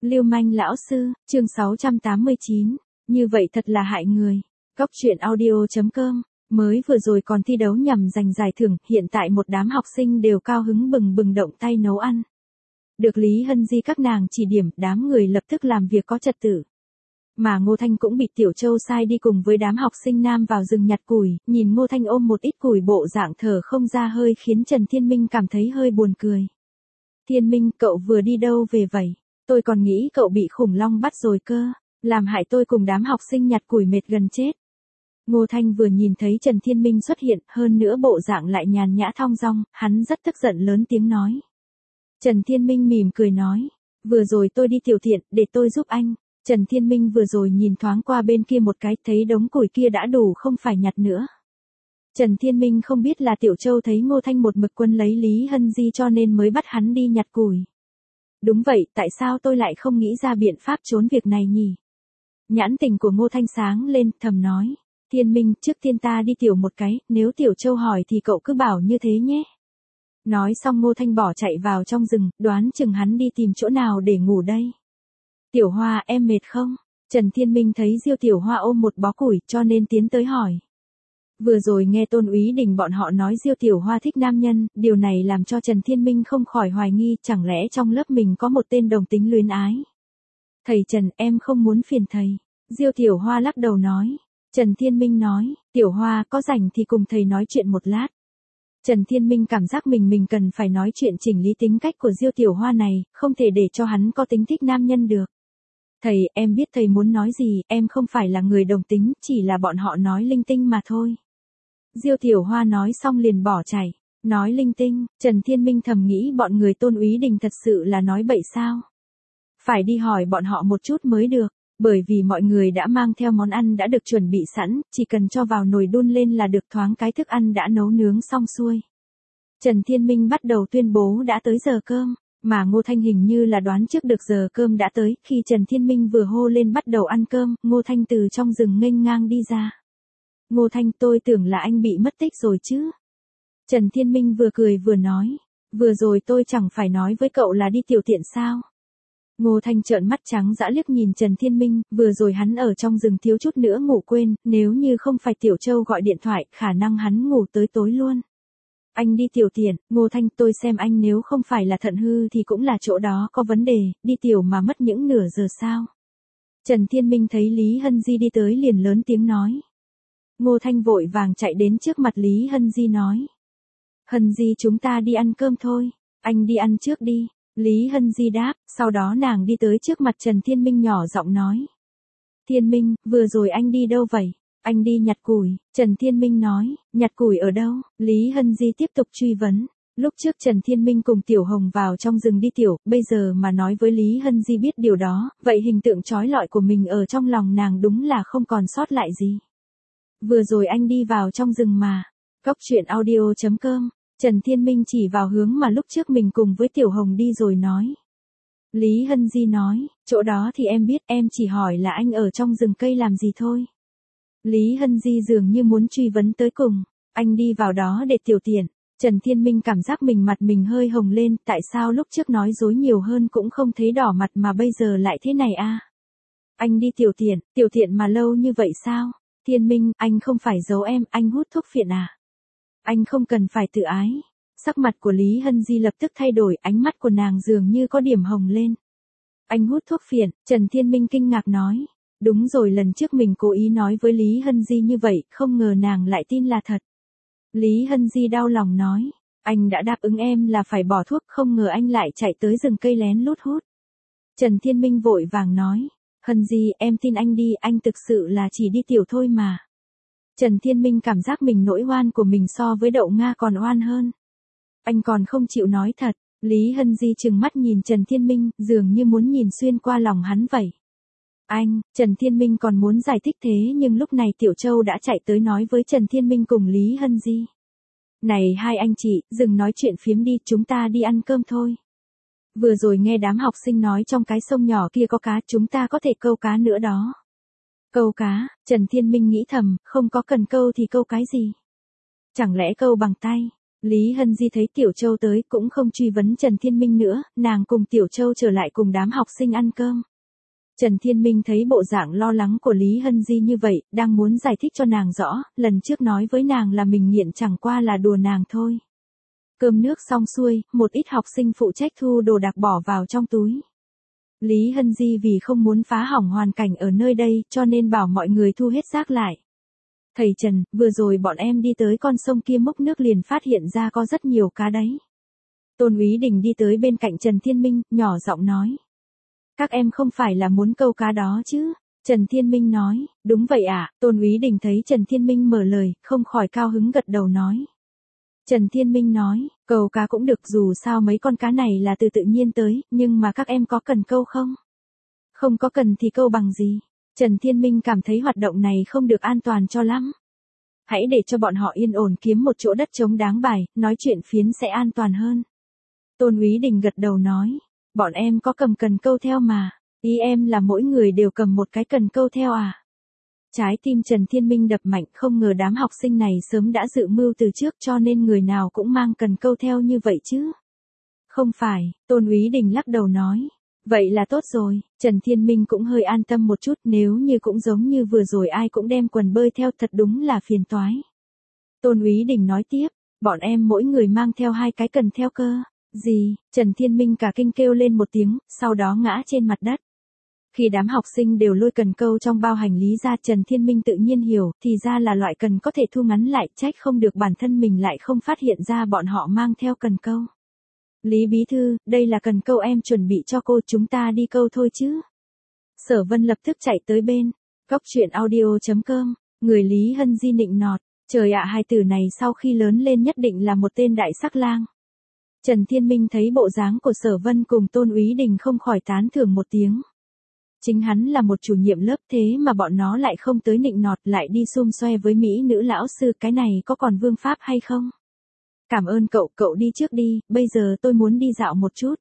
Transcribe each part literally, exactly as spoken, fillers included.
Lưu manh lão sư, chương sáu trăm tám mươi chín. Như vậy thật là hại người. Cóc truyện audio chấm com. Mới vừa rồi còn thi đấu nhằm giành giải thưởng, hiện tại một đám học sinh đều cao hứng bừng bừng động tay nấu ăn. Được Lý Hân Di các nàng chỉ điểm, đám người lập tức làm việc có trật tự. Mà Ngô Thanh cũng bị Tiểu Châu sai đi cùng với đám học sinh nam vào rừng nhặt củi, nhìn Ngô Thanh ôm một ít củi bộ dạng thở không ra hơi khiến Trần Thiên Minh cảm thấy hơi buồn cười. Thiên Minh, cậu vừa đi đâu về vậy? Tôi còn nghĩ cậu bị khủng long bắt rồi cơ, làm hại tôi cùng đám học sinh nhặt củi mệt gần chết. Ngô Thanh vừa nhìn thấy Trần Thiên Minh xuất hiện, hơn nữa bộ dạng lại nhàn nhã thong dong, hắn rất tức giận lớn tiếng nói. Trần Thiên Minh mỉm cười nói, vừa rồi tôi đi tiểu thiện, để tôi giúp anh. Trần Thiên Minh vừa rồi nhìn thoáng qua bên kia một cái, thấy đống củi kia đã đủ không phải nhặt nữa. Trần Thiên Minh không biết là Tiểu Châu thấy Ngô Thanh một mực quân lấy Lý Hân Di cho nên mới bắt hắn đi nhặt củi. Đúng vậy, tại sao tôi lại không nghĩ ra biện pháp trốn việc này nhỉ? Nhãn tình của Ngô Thanh sáng lên, thầm nói. Thiên Minh, trước tiên ta đi tiểu một cái, nếu Tiểu Châu hỏi thì cậu cứ bảo như thế nhé. Nói xong Ngô Thanh bỏ chạy vào trong rừng, đoán chừng hắn đi tìm chỗ nào để ngủ đây. Tiểu Hoa, em mệt không? Trần Thiên Minh thấy Diêu Tiểu Hoa ôm một bó củi cho nên tiến tới hỏi. Vừa rồi nghe Tôn Úy Đình bọn họ nói Diêu Tiểu Hoa thích nam nhân, điều này làm cho Trần Thiên Minh không khỏi hoài nghi chẳng lẽ trong lớp mình có một tên đồng tính luyến ái. Thầy Trần, em không muốn phiền thầy. Diêu Tiểu Hoa lắc đầu nói. Trần Thiên Minh nói, Tiểu Hoa có rảnh thì cùng thầy nói chuyện một lát. Trần Thiên Minh cảm giác mình mình cần phải nói chuyện chỉnh lý tính cách của Diêu Tiểu Hoa này, không thể để cho hắn có tính thích nam nhân được. Thầy, em biết thầy muốn nói gì, em không phải là người đồng tính, chỉ là bọn họ nói linh tinh mà thôi. Diêu Tiểu Hoa nói xong liền bỏ chạy, nói linh tinh, Trần Thiên Minh thầm nghĩ bọn người Tôn Úy Đình thật sự là nói bậy sao. Phải đi hỏi bọn họ một chút mới được, bởi vì mọi người đã mang theo món ăn đã được chuẩn bị sẵn, chỉ cần cho vào nồi đun lên là được thoáng cái thức ăn đã nấu nướng xong xuôi. Trần Thiên Minh bắt đầu tuyên bố đã tới giờ cơm. Mà Ngô Thanh hình như là đoán trước được giờ cơm đã tới, khi Trần Thiên Minh vừa hô lên bắt đầu ăn cơm, Ngô Thanh từ trong rừng nghênh ngang đi ra. Ngô Thanh, tôi tưởng là anh bị mất tích rồi chứ. Trần Thiên Minh vừa cười vừa nói, vừa rồi tôi chẳng phải nói với cậu là đi tiểu tiện sao. Ngô Thanh trợn mắt trắng dã liếc nhìn Trần Thiên Minh, vừa rồi hắn ở trong rừng thiếu chút nữa ngủ quên, nếu như không phải Tiểu Châu gọi điện thoại, khả năng hắn ngủ tới tối luôn. Anh đi tiểu tiện, Ngô Thanh, tôi xem anh nếu không phải là thận hư thì cũng là chỗ đó có vấn đề, đi tiểu mà mất những nửa giờ sao. Trần Thiên Minh thấy Lý Hân Di đi tới liền lớn tiếng nói. Ngô Thanh vội vàng chạy đến trước mặt Lý Hân Di nói. Hân Di, chúng ta đi ăn cơm thôi, anh đi ăn trước đi. Lý Hân Di đáp, sau đó nàng đi tới trước mặt Trần Thiên Minh nhỏ giọng nói. Thiên Minh, vừa rồi anh đi đâu vậy? Anh đi nhặt củi, Trần Thiên Minh nói, nhặt củi ở đâu? Lý Hân Di tiếp tục truy vấn. Lúc trước Trần Thiên Minh cùng Tiểu Hồng vào trong rừng đi tiểu, bây giờ mà nói với Lý Hân Di biết điều đó, vậy hình tượng trói lọi của mình ở trong lòng nàng đúng là không còn sót lại gì. Vừa rồi anh đi vào trong rừng mà. Cóc truyện audio chấm com. Trần Thiên Minh chỉ vào hướng mà lúc trước mình cùng với Tiểu Hồng đi rồi nói. Lý Hân Di nói, chỗ đó thì em biết, em chỉ hỏi là anh ở trong rừng cây làm gì thôi. Lý Hân Di dường như muốn truy vấn tới cùng, anh đi vào đó để tiểu tiện. Trần Thiên Minh cảm giác mình mặt mình hơi hồng lên, tại sao lúc trước nói dối nhiều hơn cũng không thấy đỏ mặt mà bây giờ lại thế này a? Anh đi tiểu tiện, tiểu tiện mà lâu như vậy sao? Thiên Minh, anh không phải giấu em, anh hút thuốc phiện à? Anh không cần phải tự ái. Sắc mặt của Lý Hân Di lập tức thay đổi, ánh mắt của nàng dường như có điểm hồng lên. Anh hút thuốc phiện, Trần Thiên Minh kinh ngạc nói. Đúng rồi, lần trước mình cố ý nói với Lý Hân Di như vậy, không ngờ nàng lại tin là thật. Lý Hân Di đau lòng nói, anh đã đáp ứng em là phải bỏ thuốc, không ngờ anh lại chạy tới rừng cây lén lút hút. Trần Thiên Minh vội vàng nói, Hân Di, em tin anh đi, anh thực sự là chỉ đi tiểu thôi mà. Trần Thiên Minh cảm giác mình nỗi oan của mình so với đậu Nga còn oan hơn. Anh còn không chịu nói thật. Lý Hân Di trừng mắt nhìn Trần Thiên Minh, dường như muốn nhìn xuyên qua lòng hắn vậy. Anh, Trần Thiên Minh còn muốn giải thích thế nhưng lúc này Tiểu Châu đã chạy tới nói với Trần Thiên Minh cùng Lý Hân Di. Này hai anh chị, dừng nói chuyện phiếm đi, chúng ta đi ăn cơm thôi. Vừa rồi nghe đám học sinh nói trong cái sông nhỏ kia có cá, chúng ta có thể câu cá nữa đó. Câu cá, Trần Thiên Minh nghĩ thầm, không có cần câu thì câu cái gì? Chẳng lẽ câu bằng tay? Lý Hân Di thấy Tiểu Châu tới cũng không truy vấn Trần Thiên Minh nữa, nàng cùng Tiểu Châu trở lại cùng đám học sinh ăn cơm. Trần Thiên Minh thấy bộ dạng lo lắng của Lý Hân Di như vậy, đang muốn giải thích cho nàng rõ, lần trước nói với nàng là mình nghiện chẳng qua là đùa nàng thôi. Cơm nước xong xuôi, một ít học sinh phụ trách thu đồ đạc bỏ vào trong túi. Lý Hân Di vì không muốn phá hỏng hoàn cảnh ở nơi đây, cho nên bảo mọi người thu hết rác lại. Thầy Trần, vừa rồi bọn em đi tới con sông kia múc nước liền phát hiện ra có rất nhiều cá đấy. Tôn Úy Đình đi tới bên cạnh Trần Thiên Minh, nhỏ giọng nói. Các em không phải là muốn câu cá đó chứ? Trần Thiên Minh nói, đúng vậy ạ. Tôn Úy Đình thấy Trần Thiên Minh mở lời, không khỏi cao hứng gật đầu nói. Trần Thiên Minh nói, câu cá cũng được, dù sao mấy con cá này là từ tự nhiên tới, nhưng mà các em có cần câu không? Không có cần thì câu bằng gì? Trần Thiên Minh cảm thấy hoạt động này không được an toàn cho lắm. Hãy để cho bọn họ yên ổn kiếm một chỗ đất trống đáng bài, nói chuyện phiến sẽ an toàn hơn. Tôn Úy Đình gật đầu nói, bọn em có cầm cần câu theo mà, ý em là mỗi người đều cầm một cái cần câu theo à? Trái tim Trần Thiên Minh đập mạnh, không ngờ đám học sinh này sớm đã dự mưu từ trước cho nên người nào cũng mang cần câu theo như vậy chứ. Không phải, Tôn Úy Đình lắc đầu nói. Vậy là tốt rồi, Trần Thiên Minh cũng hơi an tâm một chút, nếu như cũng giống như vừa rồi ai cũng đem quần bơi theo thật đúng là phiền toái. Tôn Úy Đình nói tiếp, bọn em mỗi người mang theo hai cái cần theo cơ. Gì? Trần Thiên Minh cả kinh kêu lên một tiếng, sau đó ngã trên mặt đất. Khi đám học sinh đều lôi cần câu trong bao hành lý ra, Trần Thiên Minh tự nhiên hiểu, thì ra là loại cần có thể thu ngắn lại, trách không được bản thân mình lại không phát hiện ra bọn họ mang theo cần câu. Lý bí thư, đây là cần câu em chuẩn bị cho cô, chúng ta đi câu thôi chứ. Sở Vân lập tức chạy tới bên. Góc truyện audio chấm com, người Lý Hân Di nịnh nọt, trời ạ, hai từ này sau khi lớn lên nhất định là một tên đại sắc lang. Trần Thiên Minh thấy bộ dáng của Sở Vân cùng Tôn Úy Đình không khỏi tán thưởng một tiếng. Chính hắn là một chủ nhiệm lớp thế mà bọn nó lại không tới nịnh nọt, lại đi xum xoe với mỹ nữ lão sư, cái này có còn vương pháp hay không? Cảm ơn cậu, cậu đi trước đi, bây giờ tôi muốn đi dạo một chút.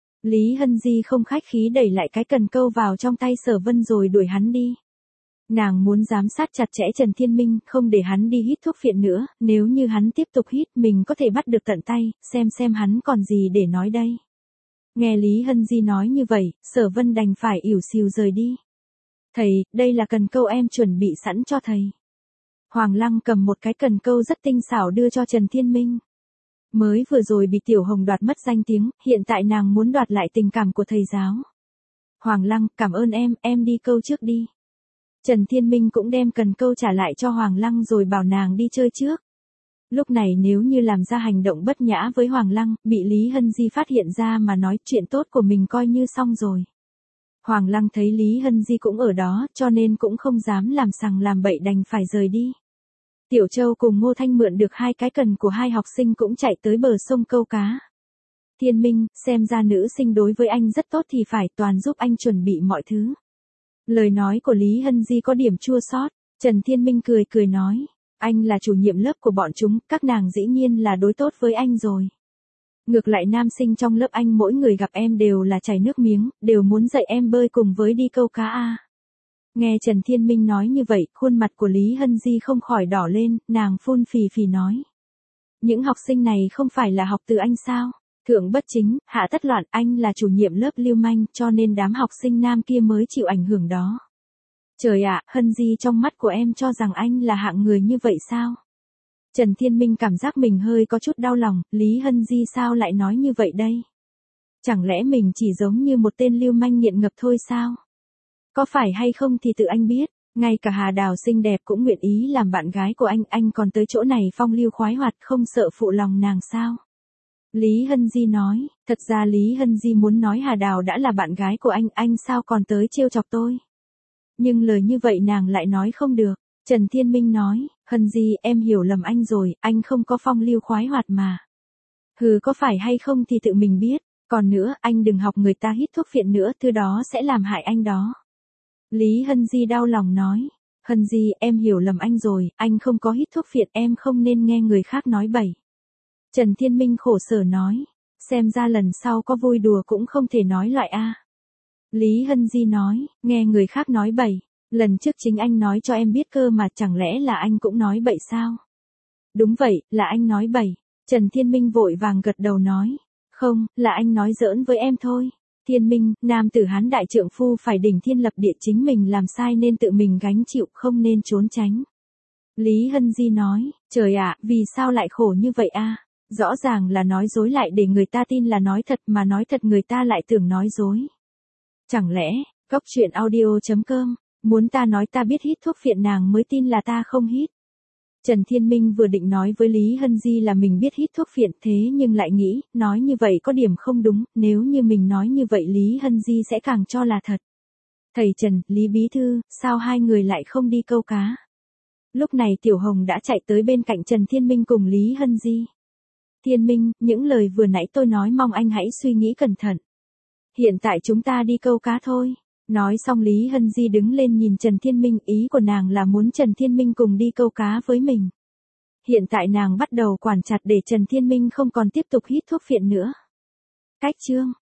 Lý Hân Di không khách khí đẩy lại cái cần câu vào trong tay Sở Vân rồi đuổi hắn đi. Nàng muốn giám sát chặt chẽ Trần Thiên Minh, không để hắn đi hít thuốc phiện nữa, nếu như hắn tiếp tục hít mình có thể bắt được tận tay, xem xem hắn còn gì để nói đây. Nghe Lý Hân Di nói như vậy, Sở Vân đành phải ỉu xìu rời đi. Thầy, đây là cần câu em chuẩn bị sẵn cho thầy. Hoàng Lăng cầm một cái cần câu rất tinh xảo đưa cho Trần Thiên Minh. Mới vừa rồi bị Tiểu Hồng đoạt mất danh tiếng, hiện tại nàng muốn đoạt lại tình cảm của thầy giáo. Hoàng Lăng, cảm ơn em, em đi câu trước đi. Trần Thiên Minh cũng đem cần câu trả lại cho Hoàng Lăng rồi bảo nàng đi chơi trước. Lúc này nếu như làm ra hành động bất nhã với Hoàng Lăng, bị Lý Hân Di phát hiện ra mà nói chuyện tốt của mình coi như xong rồi. Hoàng Lăng thấy Lý Hân Di cũng ở đó, cho nên cũng không dám làm sằng làm bậy, đành phải rời đi. Tiểu Châu cùng Ngô Thanh mượn được hai cái cần của hai học sinh cũng chạy tới bờ sông câu cá. Thiên Minh, xem ra nữ sinh đối với anh rất tốt thì phải toàn giúp anh chuẩn bị mọi thứ. Lời nói của Lý Hân Di có điểm chua xót. Trần Thiên Minh cười cười nói, anh là chủ nhiệm lớp của bọn chúng, các nàng dĩ nhiên là đối tốt với anh rồi. Ngược lại nam sinh trong lớp anh mỗi người gặp em đều là chảy nước miếng, đều muốn dạy em bơi cùng với đi câu cá a. Nghe Trần Thiên Minh nói như vậy, khuôn mặt của Lý Hân Di không khỏi đỏ lên, nàng phun phì phì nói. Những học sinh này không phải là học từ anh sao? Thượng bất chính, hạ tất loạn, anh là chủ nhiệm lớp lưu manh, cho nên đám học sinh nam kia mới chịu ảnh hưởng đó. Trời ạ, Hân Di trong mắt của em cho rằng anh là hạng người như vậy sao? Trần Thiên Minh cảm giác mình hơi có chút đau lòng, Lý Hân Di sao lại nói như vậy đây? Chẳng lẽ mình chỉ giống như một tên lưu manh nghiện ngập thôi sao? Có phải hay không thì tự anh biết, ngay cả Hà Đào xinh đẹp cũng nguyện ý làm bạn gái của anh, anh còn tới chỗ này phong lưu khoái hoạt không sợ phụ lòng nàng sao? Lý Hân Di nói, thật ra Lý Hân Di muốn nói Hà Đào đã là bạn gái của anh, anh sao còn tới trêu chọc tôi? Nhưng lời như vậy nàng lại nói không được. Trần Thiên Minh nói, Hân Di, em hiểu lầm anh rồi, anh không có phong lưu khoái hoạt mà. Hừ, có phải hay không thì tự mình biết, còn nữa, anh đừng học người ta hít thuốc phiện nữa, thứ đó sẽ làm hại anh đó. Lý Hân Di đau lòng nói, Hân Di, em hiểu lầm anh rồi, anh không có hít thuốc phiện, em không nên nghe người khác nói bậy. Trần Thiên Minh khổ sở nói, xem ra lần sau có vui đùa cũng không thể nói loại a. Lý Hân Di nói, nghe người khác nói bậy, lần trước chính anh nói cho em biết cơ mà, chẳng lẽ là anh cũng nói bậy sao? Đúng vậy, là anh nói bậy. Trần Thiên Minh vội vàng gật đầu nói. Không, là anh nói giỡn với em thôi. Thiên Minh, nam tử Hán đại trượng phu phải đỉnh thiên lập địa, chính mình làm sai nên tự mình gánh chịu, không nên trốn tránh. Lý Hân Di nói, trời ạ, vì sao lại khổ như vậy a? Rõ ràng là nói dối lại để người ta tin là nói thật, mà nói thật người ta lại tưởng nói dối. Chẳng lẽ, Cốc truyện audio chấm com, muốn ta nói ta biết hít thuốc phiện nàng mới tin là ta không hít. Trần Thiên Minh vừa định nói với Lý Hân Di là mình biết hít thuốc phiện, thế nhưng lại nghĩ, nói như vậy có điểm không đúng, nếu như mình nói như vậy Lý Hân Di sẽ càng cho là thật. Thầy Trần, Lý Bí Thư, sao hai người lại không đi câu cá? Lúc này Tiểu Hồng đã chạy tới bên cạnh Trần Thiên Minh cùng Lý Hân Di. Thiên Minh, những lời vừa nãy tôi nói mong anh hãy suy nghĩ cẩn thận. Hiện tại chúng ta đi câu cá thôi. Nói xong Lý Hân Di đứng lên nhìn Trần Thiên Minh, ý của nàng là muốn Trần Thiên Minh cùng đi câu cá với mình. Hiện tại nàng bắt đầu quản chặt để Trần Thiên Minh không còn tiếp tục hít thuốc phiện nữa. Cách chương